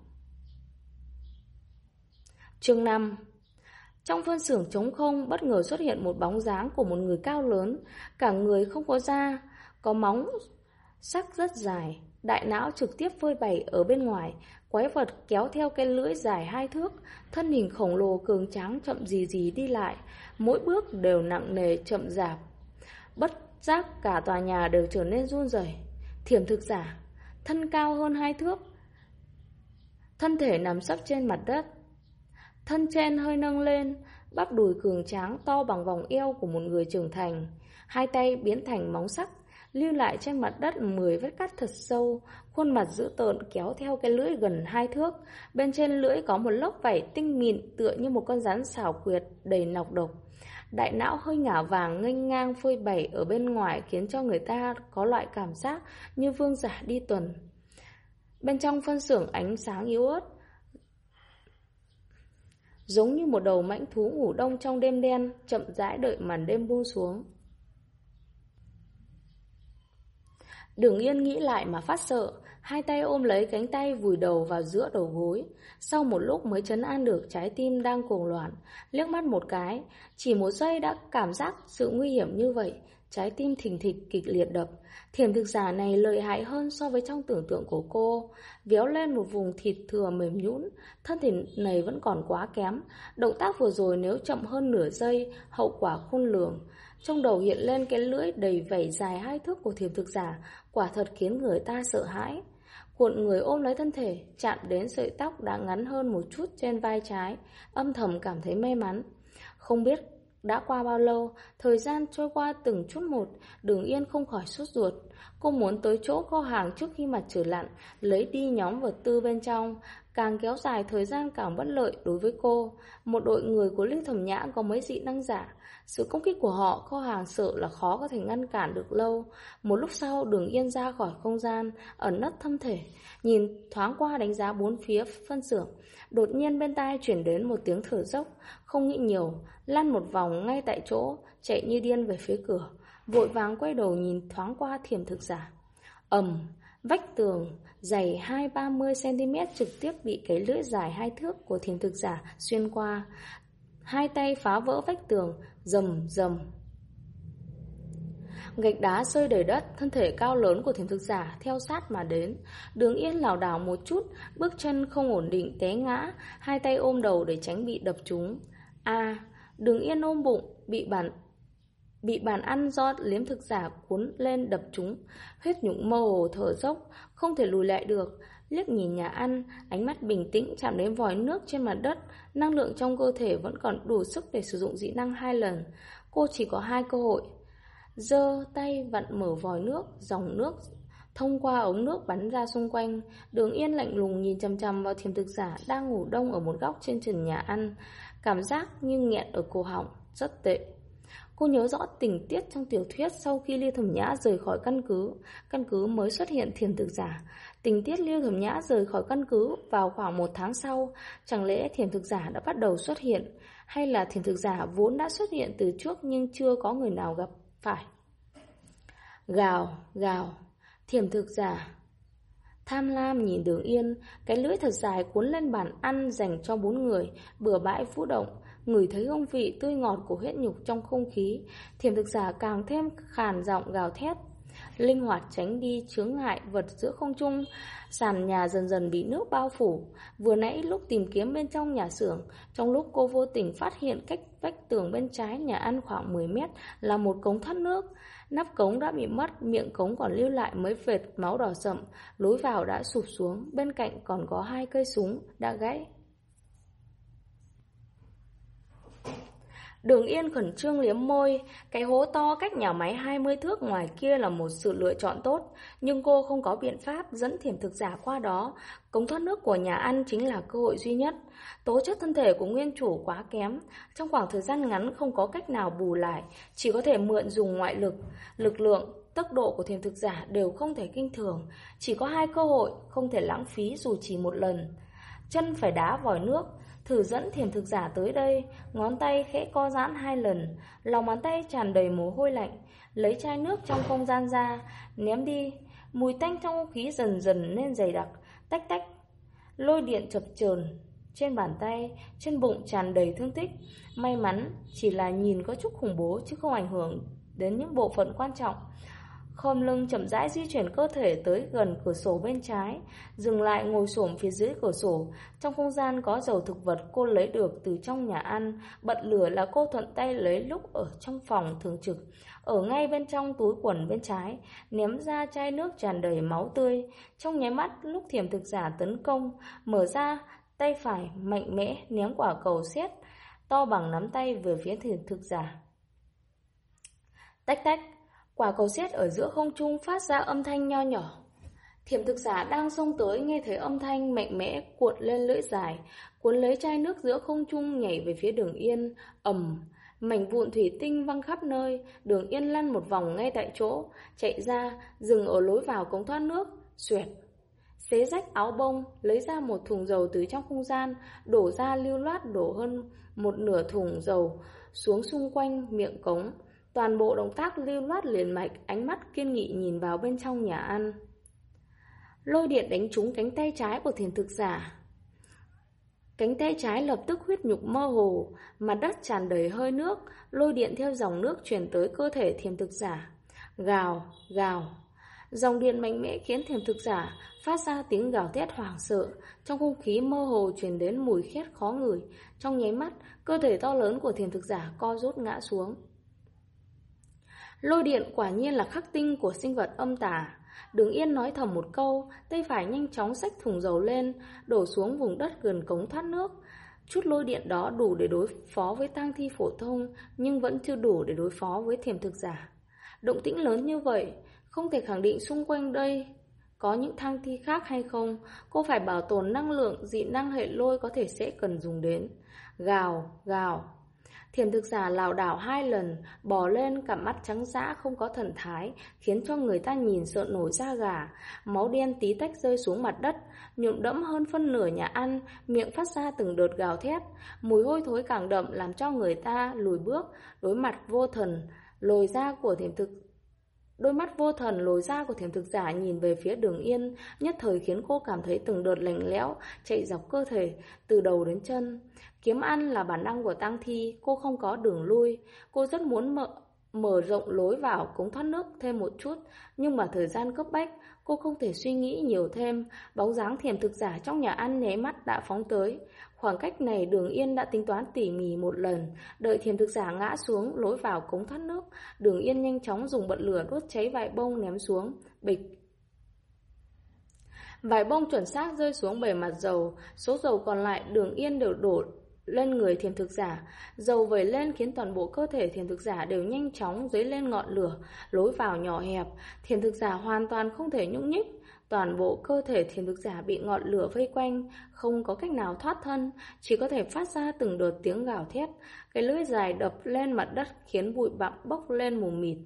Chương 5. Trong phân xưởng trống không, bất ngờ xuất hiện một bóng dáng của một người cao lớn, cả người không có da, có móng sắc rất dài, đại não trực tiếp phơi bày ở bên ngoài. Quái vật kéo theo cái lưỡi dài 2 thước, thân hình khổng lồ cường tráng chậm gì đi lại, mỗi bước đều nặng nề chậm rạp. Bất giác cả tòa nhà đều trở nên run rẩy. Thiểm thực giả, thân cao hơn 2 thước, thân thể nằm sấp trên mặt đất, thân trên hơi nâng lên, bắp đùi cường tráng to bằng vòng eo của một người trưởng thành, 2 tay biến thành móng sắc, lưu lại trên mặt đất 10 vết cắt thật sâu, khuôn mặt dữ tợn kéo theo cái lưỡi gần 2 thước, bên trên lưỡi có một lốc vảy tinh mịn tựa như một con rắn xảo quyệt đầy nọc độc. Đại não hơi ngả vàng nghênh ngang phơi bày ở bên ngoài khiến cho người ta có loại cảm giác như vương giả đi tuần. Bên trong phân xưởng ánh sáng yếu ớt, giống như một đầu mãnh thú ngủ đông trong đêm đen, chậm rãi đợi màn đêm buông xuống. Đường Yên nghĩ lại mà phát sợ, hai tay ôm lấy cánh tay vùi đầu vào giữa đầu gối. Sau một lúc mới trấn an được trái tim đang cuồng loạn, liếc mắt một cái, chỉ một giây đã cảm giác sự nguy hiểm như vậy, trái tim thình thịch kịch liệt đập. Thiểm thực giả này lợi hại hơn so với trong tưởng tượng của cô, véo lên một vùng thịt thừa mềm nhũn, thân thể này vẫn còn quá kém, động tác vừa rồi nếu chậm hơn nửa giây, hậu quả khôn lường. Trong đầu hiện lên cái lưỡi đầy vảy dài 2 thước của thiểm thực giả, quả thật khiến người ta sợ hãi. Cuộn người ôm lấy thân thể, chạm đến sợi tóc đã ngắn hơn một chút trên vai trái, âm thầm cảm thấy may mắn. Không biết đã qua bao lâu, thời gian trôi qua từng chút một, Đường Yên không khỏi sốt ruột. Cô muốn tới chỗ kho hàng trước khi mặt trời lặn, lấy đi nhóm vật tư bên trong. Càng kéo dài thời gian càng bất lợi đối với cô. Một đội người của Lưu Thẩm Nhã có mấy dị năng giả. Sự công kích của họ, kho hàng sợ là khó có thể ngăn cản được lâu. Một lúc sau, Đường Yên ra khỏi không gian, ẩn nấp thâm thể, nhìn thoáng qua đánh giá bốn phía phân xưởng. Đột nhiên bên tai chuyển đến một tiếng thở dốc, không nghĩ nhiều, lăn một vòng ngay tại chỗ, chạy như điên về phía cửa, vội vàng quay đầu nhìn thoáng qua thiểm thực giả. Vách tường dày 20-30 cm trực tiếp bị cái lưỡi dài 2 thước của thiểm thực giả xuyên qua. Hai tay phá vỡ vách tường, rầm rầm. Gạch đá rơi đầy đất, thân thể cao lớn của thiểm thực giả theo sát mà đến. Đường Yên lảo đảo một chút, bước chân không ổn định té ngã, hai tay ôm đầu để tránh bị đập trúng. Đường Yên ôm bụng, bị bàn ăn do liếm thực giả cuốn lên đập trúng, huyết nhục mơ hồ thở dốc, không thể lùi lại được. Liếc nhìn nhà ăn, ánh mắt bình tĩnh chạm đến vòi nước trên mặt đất, năng lượng trong cơ thể vẫn còn đủ sức để sử dụng dị năng 2 lần. Cô chỉ có 2 cơ hội. Giơ tay vặn mở vòi nước, dòng nước thông qua ống nước bắn ra xung quanh. Đường Yên lạnh lùng nhìn chằm chằm vào thiểm thực giả đang ngủ đông ở một góc trên trần nhà ăn, cảm giác như nghẹn ở cổ họng, rất tệ. Cô nhớ rõ tình tiết trong tiểu thuyết sau khi Lưu Thẩm Nhã rời khỏi căn cứ mới xuất hiện thiểm thực giả. Tình tiết Lưu Thẩm Nhã rời khỏi căn cứ vào khoảng 1 tháng sau, chẳng lẽ thiểm thực giả đã bắt đầu xuất hiện, hay là thiểm thực giả vốn đã xuất hiện từ trước nhưng chưa có người nào gặp phải. Gào, gào, thiểm thực giả tham lam nhìn Đường Yên, cái lưỡi thật dài cuốn lên bàn ăn dành cho 4 người, bừa bãi vũ động, ngửi thấy hương vị tươi ngọt của huyết nhục trong không khí. Thiểm thực giả càng thêm khàn giọng gào thét, linh hoạt tránh đi chướng ngại vật giữa không trung. Sàn nhà dần dần bị nước bao phủ. Vừa nãy lúc tìm kiếm bên trong nhà xưởng, trong lúc cô vô tình phát hiện cách vách tường bên trái nhà ăn khoảng 10 mét là một cống thoát nước. Nắp cống đã bị mất, miệng cống còn lưu lại mấy vệt máu đỏ sậm, lối vào đã sụp xuống, bên cạnh còn có 2 cây súng đã gãy. Đường Yên khẩn trương liếm môi, cái hố to cách nhà máy 20 thước ngoài kia là một sự lựa chọn tốt, nhưng cô không có biện pháp dẫn thiểm thực giả qua đó. Cống thoát nước của nhà ăn chính là cơ hội duy nhất. Tố chất thân thể của nguyên chủ quá kém, trong khoảng thời gian ngắn không có cách nào bù lại, chỉ có thể mượn dùng ngoại lực. Lực lượng, tốc độ của thiểm thực giả đều không thể kinh thường, chỉ có 2 cơ hội, không thể lãng phí dù chỉ một lần. Chân phải đá vòi nước, thử dẫn thiểm thực giả tới đây, ngón tay khẽ co giãn 2 lần, lòng bàn tay tràn đầy mồ hôi lạnh, lấy chai nước trong không gian ra, ném đi, mùi tanh trong không khí dần dần nên dày đặc, tách tách, lôi điện chập chờn trên bàn tay, trên bụng tràn đầy thương tích. May mắn chỉ là nhìn có chút khủng bố chứ không ảnh hưởng đến những bộ phận quan trọng. Khom lưng chậm rãi di chuyển cơ thể tới gần cửa sổ bên trái, dừng lại ngồi xổm phía dưới cửa sổ. Trong không gian có dầu thực vật cô lấy được từ trong nhà ăn, bật lửa là cô thuận tay lấy lúc ở trong phòng thường trực, ở ngay bên trong túi quần bên trái, ném ra chai nước tràn đầy máu tươi. Trong nháy mắt lúc thiểm thực giả tấn công, mở ra tay phải mạnh mẽ ném quả cầu sét to bằng nắm tay về phía thiểm thực giả. Tách tách, quả cầu sét ở giữa không trung phát ra âm thanh nho nhỏ. Thiểm thực giả đang xông tới nghe thấy âm thanh mạnh mẽ cuộn lên lưỡi dài, cuốn lấy chai nước giữa không trung nhảy về phía Đường Yên. Mảnh vụn thủy tinh văng khắp nơi. Đường Yên lăn một vòng ngay tại chỗ, chạy ra, dừng ở lối vào cống thoát nước. Xoẹt, xé rách áo bông, lấy ra một thùng dầu từ trong không gian, đổ ra lưu loát, đổ hơn một nửa thùng dầu xuống xung quanh miệng cống. Toàn bộ động tác lưu loát liền mạch, ánh mắt kiên nghị nhìn vào bên trong nhà ăn. Lôi điện đánh trúng cánh tay trái của thiền thực giả. Cánh tay trái lập tức huyết nhục mơ hồ, mặt đất tràn đầy hơi nước, lôi điện theo dòng nước truyền tới cơ thể thiền thực giả. Gào, gào. Dòng điện mạnh mẽ khiến thiền thực giả phát ra tiếng gào thét hoảng sợ, trong không khí mơ hồ truyền đến mùi khét khó ngửi. Trong nháy mắt, cơ thể to lớn của thiền thực giả co rút ngã xuống. Lôi điện quả nhiên là khắc tinh của sinh vật âm tà. Đường Yên nói thầm một câu, tay phải nhanh chóng xách thùng dầu lên, đổ xuống vùng đất gần cống thoát nước. Chút lôi điện đó đủ để đối phó với tang thi phổ thông, nhưng vẫn chưa đủ để đối phó với thiềm thực giả. Động tĩnh lớn như vậy, không thể khẳng định xung quanh đây có những tang thi khác hay không. Cô phải bảo tồn năng lượng, dị năng hệ lôi có thể sẽ cần dùng đến. Gào, gào. Thiền thực giả lảo đảo 2 lần, bò lên, cặp mắt trắng dã không có thần thái, khiến cho người ta nhìn sợ nổi da gà. Máu đen tí tách rơi xuống mặt đất, nhuộm đẫm hơn phân nửa nhà ăn, miệng phát ra từng đợt gào thét. Mùi hôi thối càng đậm làm cho người ta lùi bước, Đôi mắt vô thần lồi ra của thiềm thực giả nhìn về phía Đường Yên, nhất thời khiến cô cảm thấy từng đợt lạnh lẽo chạy dọc cơ thể từ đầu đến chân. Kiếm ăn là bản năng của tang thi, cô không có đường lui. Cô rất muốn mở rộng lối vào cống thoát nước thêm một chút, nhưng mà thời gian cấp bách, cô không thể suy nghĩ nhiều thêm. Bóng dáng thiềm thực giả trong nhà ăn nháy mắt đã phóng tới. Khoảng cách này Đường Yên đã tính toán tỉ mỉ một lần. Đợi thiềm thực giả ngã xuống lối vào cống thoát nước, Đường Yên nhanh chóng dùng bật lửa đốt cháy vài bông ném xuống. Bịch. Vài bông chuẩn xác rơi xuống bề mặt dầu. Số dầu còn lại Đường Yên đều đổ lên người thiềm thực giả. Dầu vẩy lên khiến toàn bộ cơ thể thiềm thực giả đều nhanh chóng dấy lên ngọn lửa. Lối vào nhỏ hẹp, thiềm thực giả hoàn toàn không thể nhúc nhích. Toàn bộ cơ thể thiềm thực giả bị ngọn lửa vây quanh, không có cách nào thoát thân, chỉ có thể phát ra từng đợt tiếng gào thét. Cái lưỡi dài đập lên mặt đất khiến bụi bặm bốc lên mù mịt.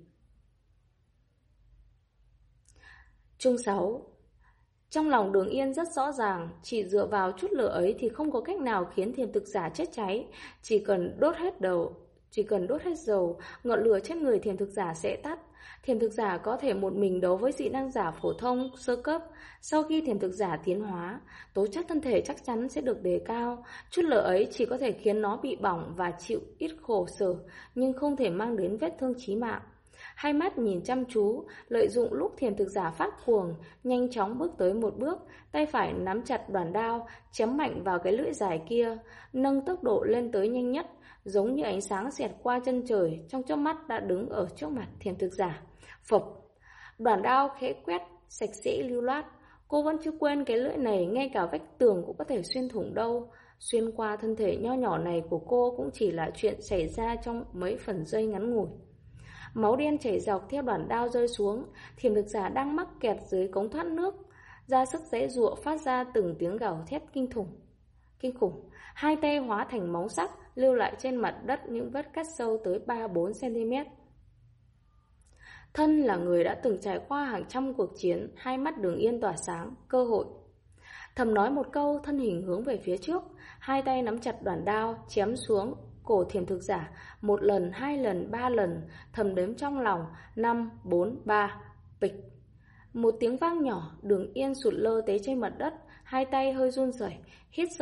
Chương 6. Trong lòng Đường Yên rất rõ ràng, chỉ dựa vào chút lửa ấy thì không có cách nào khiến thiềm thực giả chết cháy. Chỉ cần đốt hết dầu, ngọn lửa trên người thiềm thực giả sẽ tắt. Thiềm thực giả có thể một mình đấu với dị năng giả phổ thông, sơ cấp. Sau khi thiềm thực giả tiến hóa, tố chất thân thể chắc chắn sẽ được đề cao. Chút lửa ấy chỉ có thể khiến nó bị bỏng và chịu ít khổ sở, nhưng không thể mang đến vết thương chí mạng. Hai mắt nhìn chăm chú, lợi dụng lúc thiềm thực giả phát cuồng, nhanh chóng bước tới một bước, tay phải nắm chặt đoàn đao, chém mạnh vào cái lưỡi dài kia, nâng tốc độ lên tới nhanh nhất, giống như ánh sáng xẹt qua chân trời, trong chớp mắt đã đứng ở trước mặt thiềm thực giả. Phập, đoàn đao khẽ quét, sạch sẽ lưu loát. Cô vẫn chưa quên cái lưỡi này ngay cả vách tường cũng có thể xuyên thủng đâu. Xuyên qua thân thể nho nhỏ này của cô cũng chỉ là chuyện xảy ra trong mấy phần giây ngắn ngủi. Máu đen chảy dọc theo đoàn đao rơi xuống. Thiềm thực giả đang mắc kẹt dưới cống thoát nước, ra sức giãy giụa phát ra từng tiếng gào thét kinh khủng. Hai tay hóa thành móng sắc, lưu lại trên mặt đất những vết cắt sâu tới 3-4 cm. Thân là người đã từng trải qua hàng trăm cuộc chiến, hai mắt Đường Yên tỏa sáng, cơ hội. Thầm nói một câu, thân hình hướng về phía trước, hai tay nắm chặt đoàn đao, chém xuống cổ thiềm thực giả, 1 lần, 2 lần, 3 lần, thầm đếm trong lòng, 5, 4, 3, bịch. Một tiếng vang nhỏ, Đường Yên sụt lơ té trên mặt đất, hai tay hơi run rẩy, hít sâu